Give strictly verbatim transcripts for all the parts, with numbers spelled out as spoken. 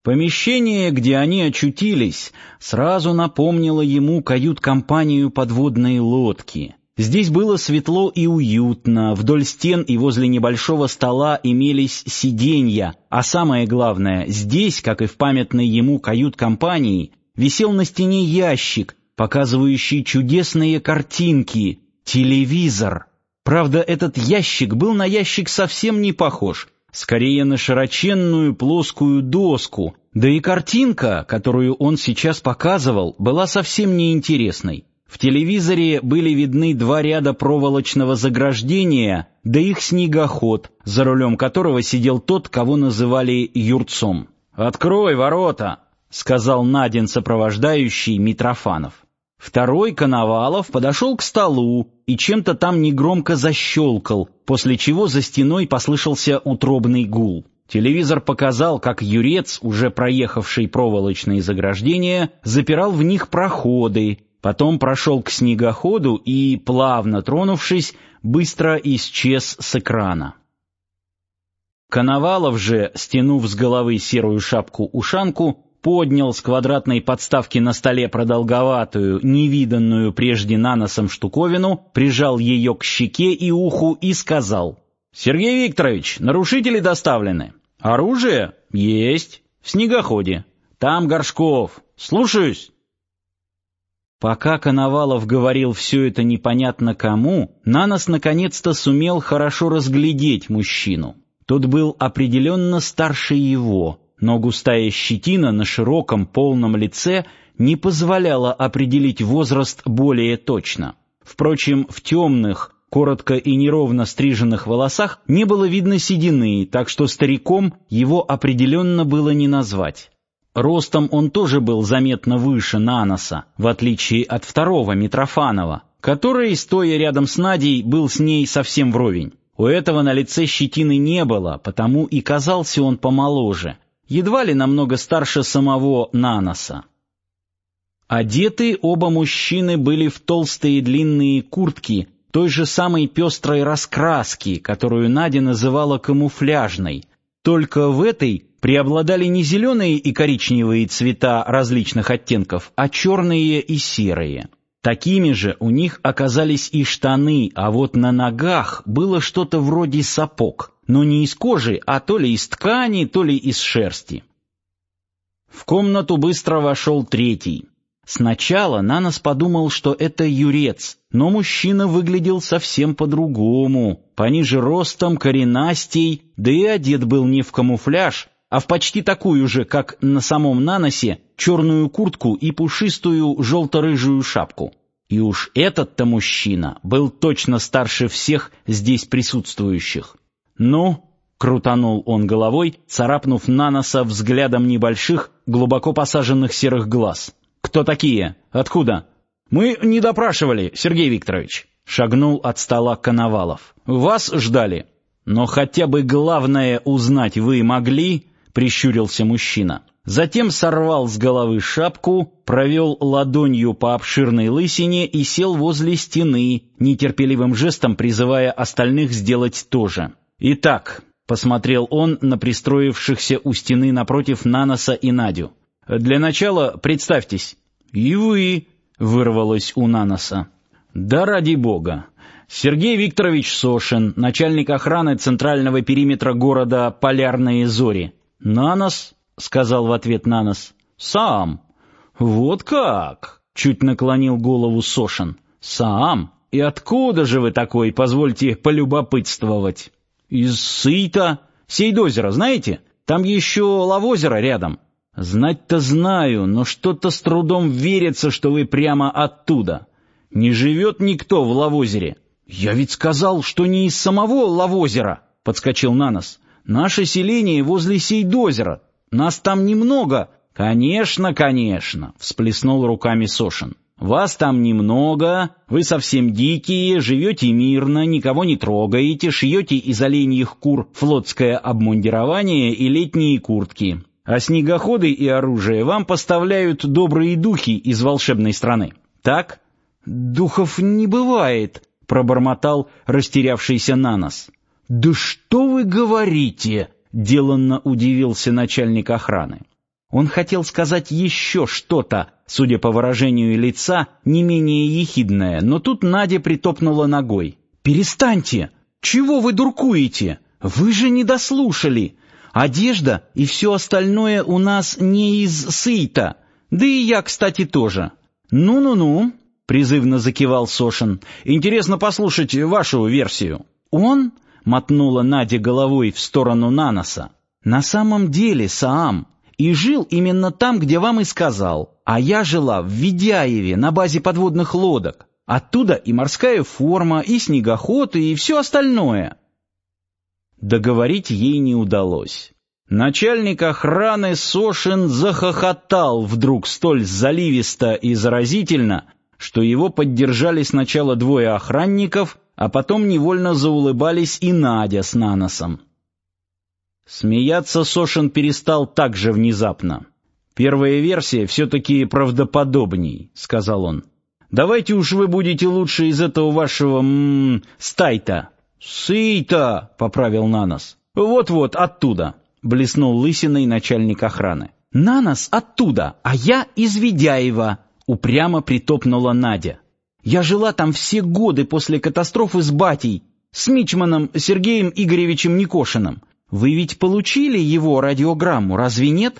Помещение, где они очутились, сразу напомнило ему кают-компанию подводной лодки. Здесь было светло и уютно, вдоль стен и возле небольшого стола имелись сиденья, а самое главное, здесь, как и в памятной ему кают-компании, висел на стене ящик, показывающий чудесные картинки, телевизор. Правда, этот ящик был на ящик совсем не похож, скорее на широченную плоскую доску, да и картинка, которую он сейчас показывал, была совсем неинтересной. В телевизоре были видны два ряда проволочного заграждения, да их снегоход, за рулем которого сидел тот, кого называли Юрцом. «Открой ворота!» — сказал Надин сопровождающий Митрофанов. Второй, Коновалов, подошел к столу и чем-то там негромко защелкал, после чего за стеной послышался утробный гул. Телевизор показал, как Юрец, уже проехавший проволочные заграждения, запирал в них проходы, потом прошел к снегоходу и, плавно тронувшись, быстро исчез с экрана. Коновалов же, стянув с головы серую шапку-ушанку, поднял с квадратной подставки на столе продолговатую, невиданную прежде наносом штуковину, прижал ее к щеке и уху и сказал: «Сергей Викторович, нарушители доставлены. Оружие? Есть. В снегоходе. Там Горшков. Слушаюсь». Пока Коновалов говорил все это непонятно кому, Нанос наконец-то сумел хорошо разглядеть мужчину. Тот был определенно старше его, но густая щетина на широком полном лице не позволяла определить возраст более точно. Впрочем, в темных, коротко и неровно стриженных волосах не было видно седины, так что стариком его определенно было не назвать. Ростом он тоже был заметно выше Наноса, в отличие от второго Митрофанова, который, стоя рядом с Надей, был с ней совсем вровень. У этого на лице щетины не было, потому и казался он помоложе, едва ли намного старше самого Наноса. Одеты оба мужчины были в толстые длинные куртки той же самой пестрой раскраски, которую Надя называла камуфляжной, только в этой преобладали не зеленые и коричневые цвета различных оттенков, а черные и серые. Такими же у них оказались и штаны, а вот на ногах было что-то вроде сапог, но не из кожи, а то ли из ткани, то ли из шерсти. В комнату быстро вошел третий. Сначала Нанос подумал, что это Юрец, но мужчина выглядел совсем по-другому, пониже ростом, коренастей, да и одет был не в камуфляж, а в почти такую же, как на самом Наносе, черную куртку и пушистую желто-рыжую шапку. И уж этот-то мужчина был точно старше всех здесь присутствующих. «Ну?» — крутанул он головой, царапнув Наноса взглядом небольших, глубоко посаженных серых глаз. «Кто такие? Откуда?» «Мы не допрашивали, Сергей Викторович», — шагнул от стола Коновалов. «Вас ждали». «Но хотя бы главное узнать вы могли?» — прищурился мужчина. Затем сорвал с головы шапку, провел ладонью по обширной лысине и сел возле стены, нетерпеливым жестом призывая остальных сделать то же. «Итак», — посмотрел он на пристроившихся у стены напротив Наноса и Надю, — «для начала представьтесь». «И вы», — вырвалось у Наноса. «Да ради бога. Сергей Викторович Сошин, начальник охраны центрального периметра города Полярные Зори». «Нанос», — сказал в ответ Нанос. «Сам». «Вот как?» — чуть наклонил голову Сошин. «Сам? И откуда же вы такой, позвольте полюбопытствовать?» «Из Сыта. Сейдозеро, знаете? Там еще Лавозеро рядом». «Знать-то знаю, но что-то с трудом верится, что вы прямо оттуда. Не живет никто в Лавозере». «Я ведь сказал, что не из самого Лавозера», — подскочил Нанос. «Наше селение возле Сейдозера. Нас там немного». «Конечно, конечно», — всплеснул руками Сошин. «Вас там немного, вы совсем дикие, живете мирно, никого не трогаете, шьете из оленьих кур флотское обмундирование и летние куртки. А снегоходы и оружие вам поставляют добрые духи из волшебной страны. Так?» «Духов не бывает», — пробормотал растерявшийся Нанос. «Да что вы говорите?» — деланно удивился начальник охраны. Он хотел сказать еще что-то, судя по выражению лица, не менее ехидное, но тут Надя притопнула ногой. «Перестаньте! Чего вы дуркуете? Вы же не дослушали! Одежда и все остальное у нас не из сыта, да и я, кстати, тоже». «Ну-ну-ну», — призывно закивал Сошин, — «интересно послушать вашу версию». «Он?» — мотнула Надя головой в сторону Наноса. «На самом деле, Саам, и жил именно там, где вам и сказал, а я жила в Ведяеве на базе подводных лодок. Оттуда и морская форма, и снегоход, и все остальное». Договорить ей не удалось. Начальник охраны Сошин захохотал вдруг столь заливисто и заразительно, что его поддержали сначала двое охранников, а потом невольно заулыбались и Надя с Наносом. Смеяться Сошин перестал так же внезапно. «Первая версия все-таки правдоподобней», — сказал он. «Давайте уж вы будете лучше из этого вашего... м-м, стайта». «Сыта», — поправил Нанос. «Вот-вот, оттуда», — блеснул лысиной начальник охраны. «Нанос оттуда, а я из Ведяева», — упрямо притопнула Надя. «Я жила там все годы после катастрофы с батей, с мичманом Сергеем Игоревичем Никошиным. Вы ведь получили его радиограмму, разве нет?»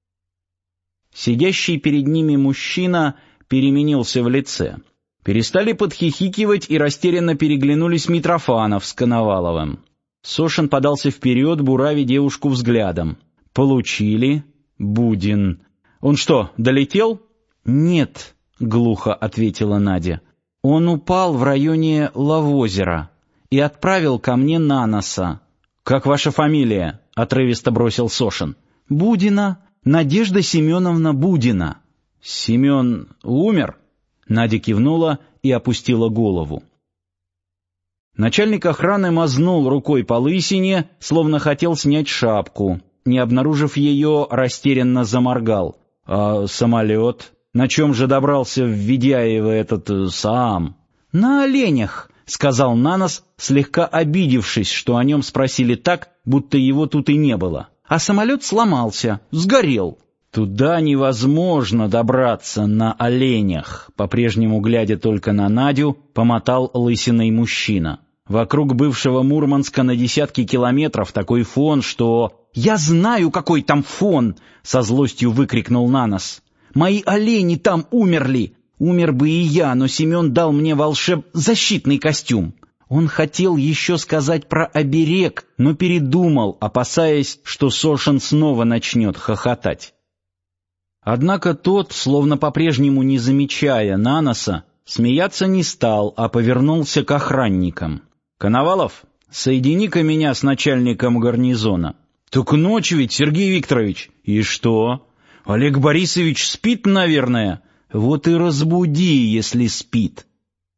Сидящий перед ними мужчина переменился в лице. Перестали подхихикивать и растерянно переглянулись Митрофанов с Коноваловым. Сошин подался вперед, буравя девушку взглядом. «Получили. Будин. Он что, долетел?» «Нет», — глухо ответила Надя. «Он упал в районе Лавозера и отправил ко мне Наноса». «Как ваша фамилия?» — отрывисто бросил Сошин. «Будина. Надежда Семеновна Будина». «Семен умер?» Надя кивнула и опустила голову. Начальник охраны мазнул рукой по лысине, словно хотел снять шапку. Не обнаружив ее, растерянно заморгал. «А самолет? На чем же добрался в Ведяево этот э, Саам?» «На оленях», — сказал Нанос, слегка обидевшись, что о нем спросили так, будто его тут и не было. «А самолет сломался, сгорел». «Туда невозможно добраться на оленях», — по-прежнему глядя только на Надю, помотал лысиной мужчина. «Вокруг бывшего Мурманска на десятки километров такой фон, что...» «Я знаю, какой там фон!» — со злостью выкрикнул Нанос. «Мои олени там умерли! Умер бы и я, но Семен дал мне волшеб... защитный костюм». Он хотел еще сказать про оберег, но передумал, опасаясь, что Сошин снова начнет хохотать. Однако тот, словно по-прежнему не замечая Наноса, смеяться не стал, а повернулся к охранникам. «Коновалов, соедини-ка меня с начальником гарнизона». «Так ночь ведь, Сергей Викторович». «И что? Олег Борисович спит, наверное?» «Вот и разбуди, если спит».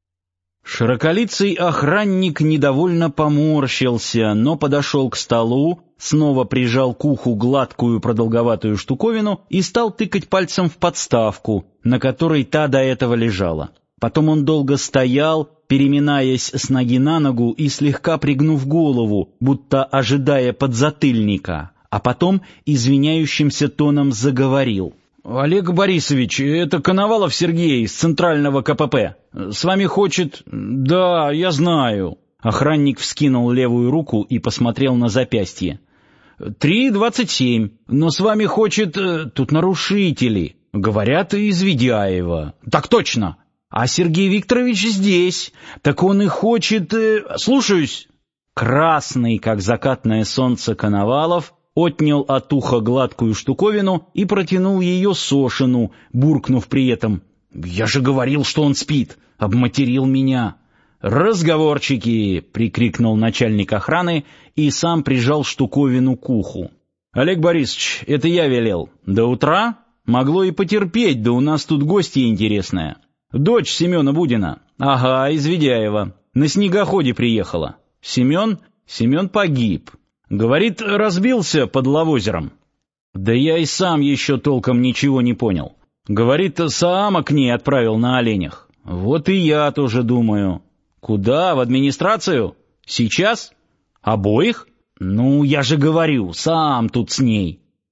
Широколицый охранник недовольно поморщился, но подошел к столу, снова прижал к уху гладкую продолговатую штуковину и стал тыкать пальцем в подставку, на которой та до этого лежала. Потом он долго стоял, переминаясь с ноги на ногу и слегка пригнув голову, будто ожидая подзатыльника, а потом извиняющимся тоном заговорил. «Олег Борисович, это Коновалов Сергей из Центрального ка пэ пэ. С вами хочет...» «Да, я знаю». Охранник вскинул левую руку и посмотрел на запястье. «три двадцать семь. Но с вами хочет... Тут нарушители. Говорят, из Ведяева». «Так точно. А Сергей Викторович здесь. Так он и хочет... Слушаюсь». Красный, как закатное солнце, Коновалов отнял от уха гладкую штуковину и протянул ее Сошину, буркнув при этом: «Я же говорил, что он спит! Обматерил меня!» «Разговорчики!» — прикрикнул начальник охраны и сам прижал штуковину к уху. «Олег Борисович, это я велел. До утра? Могло и потерпеть, да у нас тут гостья интересная. Дочь Семена Будина. Ага, из Ведяева. На снегоходе приехала. Семен? Семен погиб. Говорит, разбился под Лавозером». «Да я и сам еще толком ничего не понял. Говорит, Саама к ней отправил на оленях. Вот и я тоже думаю. Куда? В администрацию? Сейчас? Обоих? Ну, я же говорю, сам тут с ней».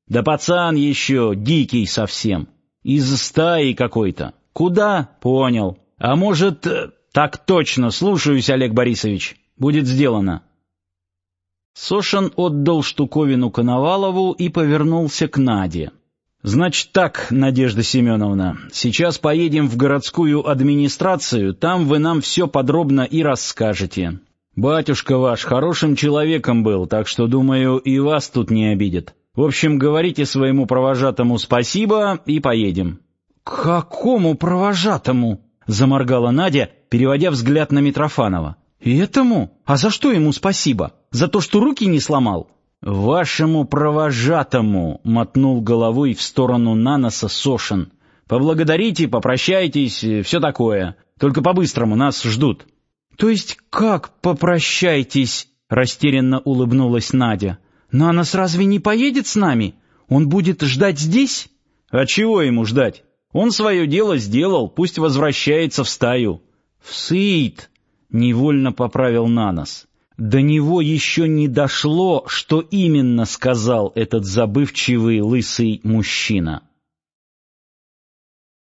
Да пацан еще, дикий совсем. Из стаи какой-то. Куда? Понял. А может... Так точно, слушаюсь, Олег Борисович. Будет сделано. Сошин отдал штуковину Коновалову и повернулся к Наде. «Значит так, Надежда Семеновна, сейчас поедем в городскую администрацию, там вы нам все подробно и расскажете. Батюшка ваш хорошим человеком был, так что, думаю, и вас тут не обидит. В общем, говорите своему провожатому спасибо и поедем». «Какому провожатому?» — заморгала Надя, переводя взгляд на Митрофанова. «Этому? А за что ему спасибо? За то, что руки не сломал?» «Вашему провожатому», — мотнул головой в сторону Наноса Сошин. «Поблагодарите, попрощайтесь, все такое. Только по-быстрому, нас ждут». «То есть как попрощайтесь?» — растерянно улыбнулась Надя. «Нанос разве не поедет с нами? Он будет ждать здесь?» «А чего ему ждать? Он свое дело сделал, пусть возвращается в стаю». «В Сыит», — невольно поправил Нанос. До него еще не дошло, что именно сказал этот забывчивый лысый мужчина.